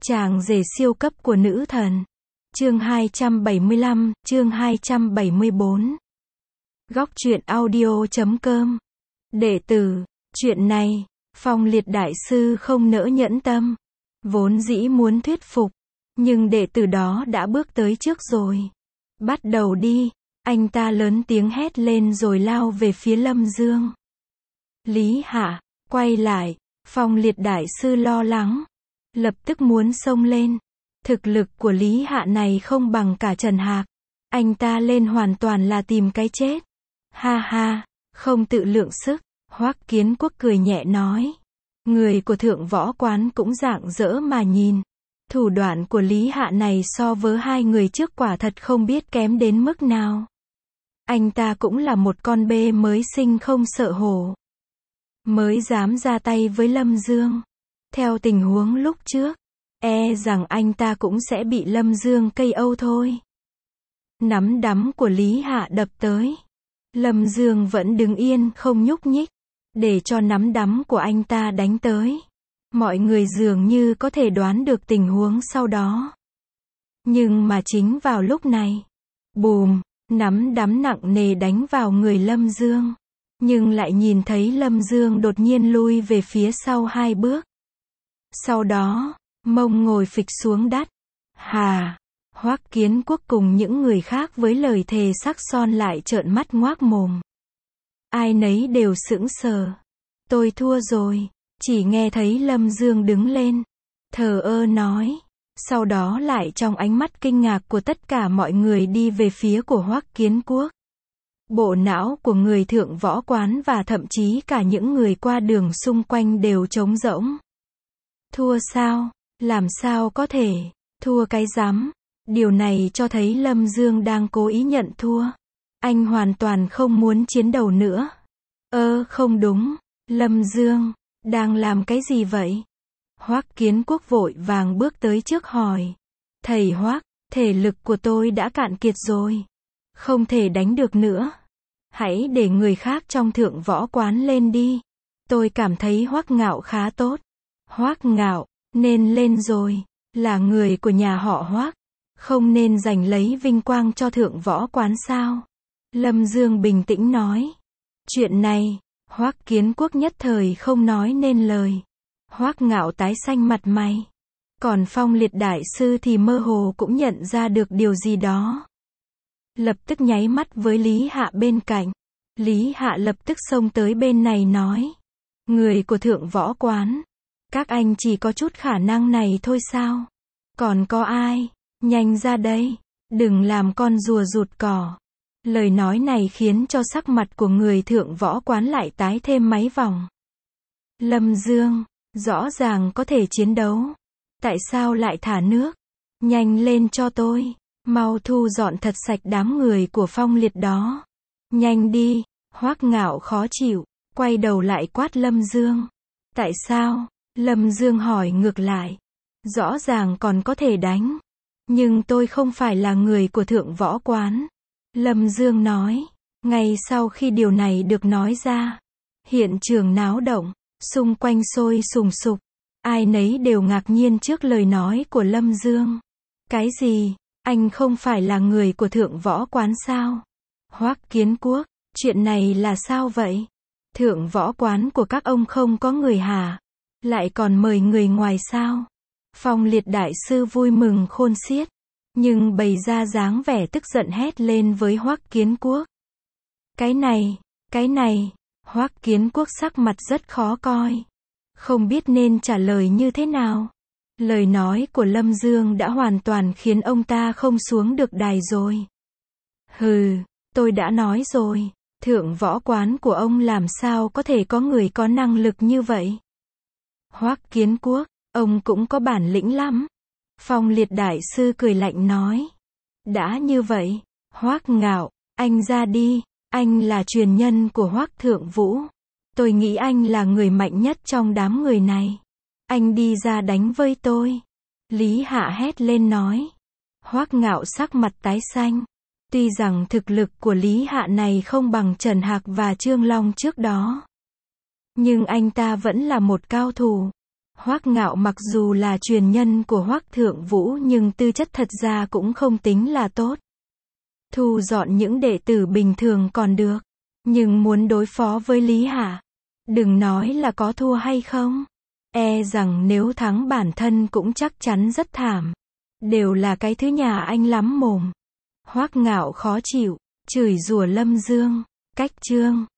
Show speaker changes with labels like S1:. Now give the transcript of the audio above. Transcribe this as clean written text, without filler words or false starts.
S1: Chàng rể siêu cấp của nữ thần. Chương 275, chương 274. Góc truyện audio.com. Đệ tử, chuyện này, Phong Liệt đại sư không nỡ nhẫn tâm. Vốn dĩ muốn thuyết phục, nhưng đệ tử đó đã bước tới trước rồi. Bắt đầu đi, anh ta lớn tiếng hét lên rồi lao về phía Lâm Dương. Lý Hạ, quay lại, Phong Liệt đại sư lo lắng. Lập tức muốn xông lên. Thực lực của Lý Hạ này không bằng cả Trần Hạc. Anh ta lên hoàn toàn là tìm cái chết. Ha ha, không tự lượng sức. Hoắc Kiến Quốc cười nhẹ nói. Người của Thượng Võ Quán cũng rạng rỡ mà nhìn. Thủ đoạn của Lý Hạ này so với hai người trước quả thật không biết kém đến mức nào. Anh ta cũng là một con bê mới sinh không sợ hổ. Mới dám ra tay với Lâm Dương. Theo tình huống lúc trước, e rằng anh ta cũng sẽ bị Lâm Dương KO thôi. Nắm đấm của Lý Hạ đập tới. Lâm Dương vẫn đứng yên không nhúc nhích, để cho nắm đấm của anh ta đánh tới. Mọi người dường như có thể đoán được tình huống sau đó. Nhưng mà chính vào lúc này, bùm, nắm đấm nặng nề đánh vào người Lâm Dương. Nhưng lại nhìn thấy Lâm Dương đột nhiên lui về phía sau 2 bước. Sau đó, mông ngồi phịch xuống đất. Hà, Hoắc Kiến Quốc cùng những người khác với lời thề sắc son lại trợn mắt ngoác mồm. Ai nấy đều sững sờ. Tôi thua rồi. Chỉ nghe thấy Lâm Dương đứng lên, thờ ơ nói. Sau đó lại trong ánh mắt kinh ngạc của tất cả mọi người đi về phía của Hoắc Kiến Quốc. Bộ não của người Thượng Võ Quán và thậm chí cả những người qua đường xung quanh đều trống rỗng. Thua sao? Làm sao có thể? Thua cái rắm? Điều này cho thấy Lâm Dương đang cố ý nhận thua. Anh hoàn toàn không muốn chiến đấu nữa. Không đúng. Lâm Dương, đang làm cái gì vậy? Hoắc Kiến Quốc vội vàng bước tới trước hỏi. Thầy Hoắc, thể lực của tôi đã cạn kiệt rồi. Không thể đánh được nữa. Hãy để người khác trong Thượng Võ Quán lên đi. Tôi cảm thấy Hoắc Ngạo khá tốt. Hoắc Ngạo, nên lên rồi. Là người của nhà họ Hoắc. Không nên giành lấy vinh quang cho Thượng Võ Quán sao? Lâm Dương bình tĩnh nói. Chuyện này, Hoắc Kiến Quốc nhất thời không nói nên lời. Hoắc Ngạo tái xanh mặt mày. Còn Phong Liệt đại sư thì mơ hồ cũng nhận ra được điều gì đó. Lập tức nháy mắt với Lý Hạ bên cạnh. Lý Hạ lập tức xông tới bên này nói. Người của Thượng Võ Quán. Các anh chỉ có chút khả năng này thôi sao? Còn có ai? Nhanh ra đây. Đừng làm con rùa rụt cỏ. Lời nói này khiến cho sắc mặt của người Thượng Võ Quán lại tái thêm mấy vòng. Lâm Dương, rõ ràng có thể chiến đấu. Tại sao lại thả nước? Nhanh lên cho tôi. Mau thu dọn thật sạch đám người của Phong Liệt đó. Nhanh đi. Hoắc Ngạo khó chịu, quay đầu lại quát Lâm Dương. Tại sao? Lâm Dương hỏi ngược lại. Rõ ràng còn có thể đánh. Nhưng tôi không phải là người của Thượng Võ Quán. Lâm Dương nói. Ngay sau khi điều này được nói ra, hiện trường náo động, xung quanh sôi sùng sục. Ai nấy đều ngạc nhiên trước lời nói của Lâm Dương. Cái gì? Anh không phải là người của Thượng Võ Quán sao? Hoắc Kiến Quốc, chuyện này là sao vậy? Thượng Võ Quán của các ông không có người hả? Lại còn mời người ngoài sao? Phong Liệt đại sư vui mừng khôn xiết, nhưng bày ra dáng vẻ tức giận hét lên với Hoắc Kiến Quốc. Cái này, Hoắc Kiến Quốc sắc mặt rất khó coi. Không biết nên trả lời như thế nào. Lời nói của Lâm Dương đã hoàn toàn khiến ông ta không xuống được đài rồi. Hừ, tôi đã nói rồi, Thượng Võ Quán của ông làm sao có thể có người có năng lực như vậy? Hoắc Kiến Quốc, ông cũng có bản lĩnh lắm. Phong Liệt đại sư cười lạnh nói. Đã như vậy, Hoắc Ngạo, anh ra đi. Anh là truyền nhân của Hoắc Thượng Vũ. Tôi nghĩ anh là người mạnh nhất trong đám người này. Anh đi ra đánh với tôi. Lý Hạ hét lên nói. Hoắc Ngạo sắc mặt tái xanh. Tuy rằng thực lực của Lý Hạ này không bằng Trần Hạc và Trương Long trước đó, nhưng anh ta vẫn là một cao thủ. Hoắc Ngạo mặc dù là truyền nhân của Hoắc Thượng Vũ nhưng tư chất thật ra cũng không tính là tốt. Thu dọn những đệ tử bình thường còn được. Nhưng muốn đối phó với Lý Hạ, đừng nói là có thua hay không. E rằng nếu thắng bản thân cũng chắc chắn rất thảm. Đều là cái thứ nhà anh lắm mồm. Hoắc Ngạo khó chịu, chửi rủa Lâm Dương. Cách chương